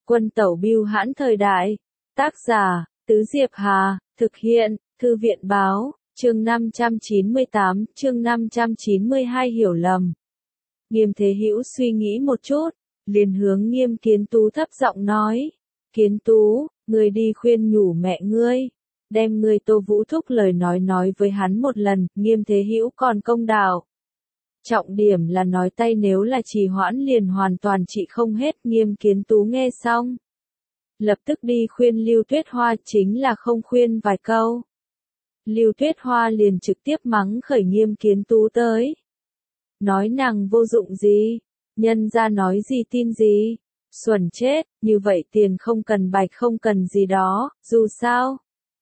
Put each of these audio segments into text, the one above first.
Quân tẩu bưu hãn thời đại. Tác giả, Tứ Diệp Hà, thực hiện, Thư viện báo, chương 598, chương 592 hiểu lầm. Nghiêm Thế Hữu suy nghĩ một chút, liền hướng Nghiêm Kiến Tú thấp giọng nói. Kiến Tú, ngươi đi khuyên nhủ mẹ ngươi. Đem ngươi Tô Vũ Thúc lời nói với hắn một lần, Nghiêm Thế Hữu còn công đạo. Trọng điểm là nói tay nếu là trì hoãn liền hoàn toàn trị không hết. Nghiêm Kiến Tú nghe xong, lập tức đi khuyên Lưu Tuyết Hoa, chính là không khuyên vài câu. Lưu Tuyết Hoa liền trực tiếp mắng khởi Nghiêm Kiến Tú tới. Nói nàng vô dụng gì, nhân ra nói gì tin gì, xuẩn chết, như vậy tiền không cần bạch không cần gì đó, dù sao.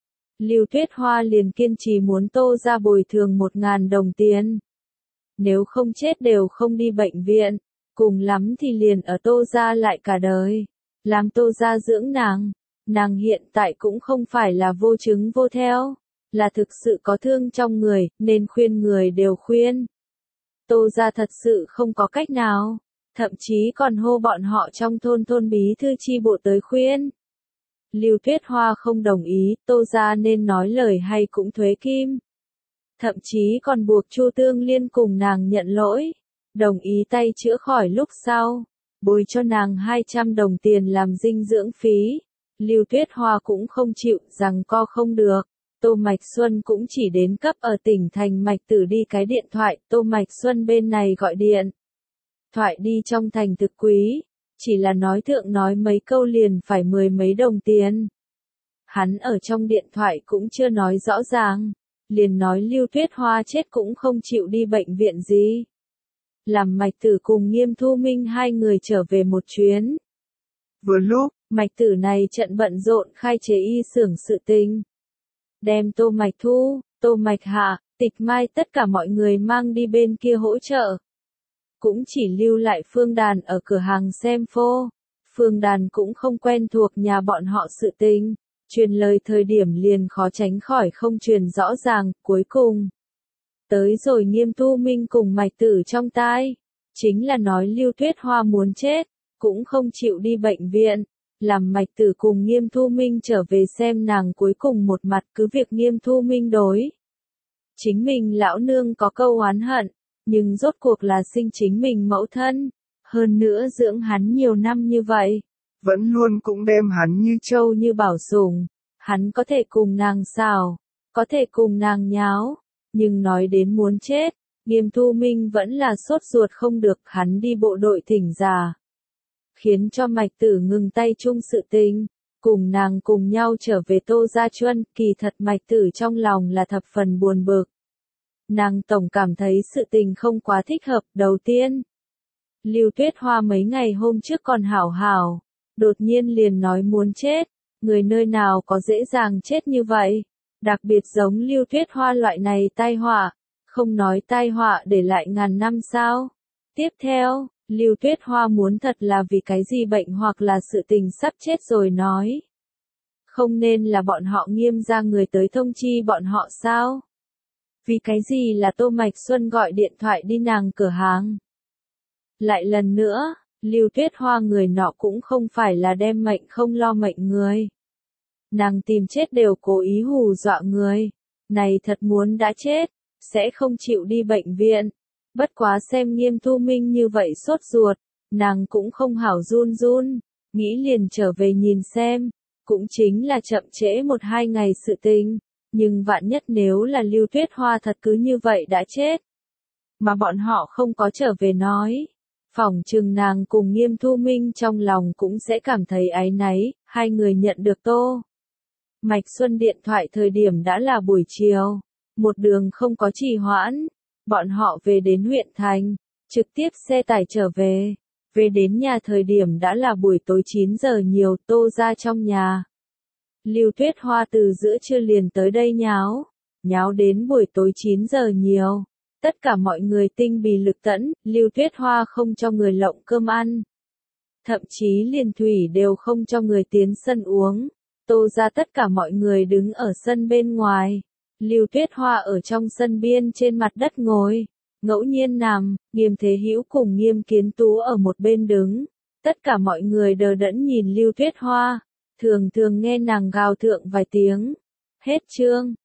Lưu Tuyết Hoa liền kiên trì muốn Tô ra bồi thường 1.000 đồng tiền. Nếu không chết đều không đi bệnh viện, cùng lắm thì liền ở Tô ra lại cả đời. Làm Tô ra dưỡng nàng hiện tại cũng không phải là vô chứng vô theo, là thực sự có thương trong người, nên khuyên người đều khuyên. Tô ra thật sự không có cách nào, thậm chí còn hô bọn họ trong thôn bí thư chi bộ tới khuyên. Lưu Tuyết Hoa không đồng ý, Tô ra nên nói lời hay cũng thuế kim. Thậm chí còn buộc Chu Tương Liên cùng nàng nhận lỗi, đồng ý tay chữa khỏi lúc sau, bồi cho nàng 200 đồng tiền làm dinh dưỡng phí. Lưu Tuyết Hoa cũng không chịu, rằng co không được. Tô Mạch Xuân cũng chỉ đến cấp ở tỉnh thành Mạch Tử đi cái điện thoại, Tô Mạch Xuân bên này gọi điện thoại đi trong thành thực quý, chỉ là nói thượng nói mấy câu liền phải 10 mấy đồng tiền. Hắn ở trong điện thoại cũng chưa nói rõ ràng, liền nói Lưu Tuyết Hoa chết cũng không chịu đi bệnh viện gì. Làm Mạch Tử cùng Nghiêm Thu Minh hai người trở về một chuyến. Vừa lúc, Mạch Tử này trận bận rộn khai chế y xưởng sự tình. Đem Tô Mạch Thu, Tô Mạch Hạ, Tịch Mai tất cả mọi người mang đi bên kia hỗ trợ. Cũng chỉ lưu lại Phương Đàn ở cửa hàng xem phô. Phương Đàn cũng không quen thuộc nhà bọn họ sự tình. Truyền lời thời điểm liền khó tránh khỏi không truyền rõ ràng, cuối cùng. Tới rồi Nghiêm Thu Minh cùng Mạch Tử trong tai. Chính là nói Lưu Tuyết Hoa muốn chết, cũng không chịu đi bệnh viện. Làm Mạch Tử cùng Nghiêm Thu Minh trở về xem nàng cuối cùng một mặt, cứ việc Nghiêm Thu Minh đối. Chính mình lão nương có câu oán hận, nhưng rốt cuộc là sinh chính mình mẫu thân. Hơn nữa dưỡng hắn nhiều năm như vậy. Vẫn luôn cũng đem hắn như trâu như bảo sủng. Hắn có thể cùng nàng xào, có thể cùng nàng nháo, nhưng nói đến muốn chết, Nghiêm Thu Minh vẫn là sốt ruột không được, hắn đi bộ đội thỉnh giả. Khiến cho Mạch Tử ngừng tay chung sự tình, cùng nàng cùng nhau trở về Tô Gia Chuân, kỳ thật Mạch Tử trong lòng là thập phần buồn bực. Nàng tổng cảm thấy sự tình không quá thích hợp. Đầu tiên, Lưu Tuyết Hoa mấy ngày hôm trước còn hảo hảo, đột nhiên liền nói muốn chết, người nơi nào có dễ dàng chết như vậy, đặc biệt giống Lưu Tuyết Hoa loại này tai họa, không nói tai họa để lại ngàn năm sao. Tiếp theo, Lưu Tuyết Hoa muốn thật là vì cái gì bệnh hoặc là sự tình sắp chết rồi nói. Không nên là bọn họ Nghiêm ra người tới thông chi bọn họ sao? Vì cái gì là Tô Mạch Xuân gọi điện thoại đi nàng cửa hàng? Lại lần nữa, Lưu Tuyết Hoa người nọ cũng không phải là đem mệnh không lo mệnh người. Nàng tìm chết đều cố ý hù dọa người. Này thật muốn đã chết, sẽ không chịu đi bệnh viện. Bất quá xem Nghiêm Thu Minh như vậy sốt ruột, nàng cũng không hảo run, nghĩ liền trở về nhìn xem. Cũng chính là chậm trễ 1-2 ngày sự tình. Nhưng vạn nhất nếu là Lưu Tuyết Hoa thật cứ như vậy đã chết, mà bọn họ không có trở về nói, phỏng chừng nàng cùng Nghiêm Thu Minh trong lòng cũng sẽ cảm thấy áy náy. Hai người nhận được Tô Mạch Xuân điện thoại thời điểm đã là buổi chiều, một đường không có trì hoãn, bọn họ về đến huyện thành, trực tiếp xe tải trở về. Về đến nhà thời điểm đã là buổi tối 9 giờ nhiều, Tô ra trong nhà. Lưu Tuyết Hoa từ giữa trưa liền tới đây nháo đến buổi tối 9 giờ nhiều. Tất cả mọi người tinh bì lực tẫn, Lưu Tuyết Hoa không cho người lộng cơm ăn. Thậm chí liền thủy đều không cho người tiến sân uống. Tô ra tất cả mọi người đứng ở sân bên ngoài. Lưu Tuyết Hoa ở trong sân biên trên mặt đất ngồi, ngẫu nhiên nằm, Nghiêm Thế Hữu cùng Nghiêm Kiến Tú ở một bên đứng. Tất cả mọi người đờ đẫn nhìn Lưu Tuyết Hoa, thường thường nghe nàng gào thượng vài tiếng. Hết chương.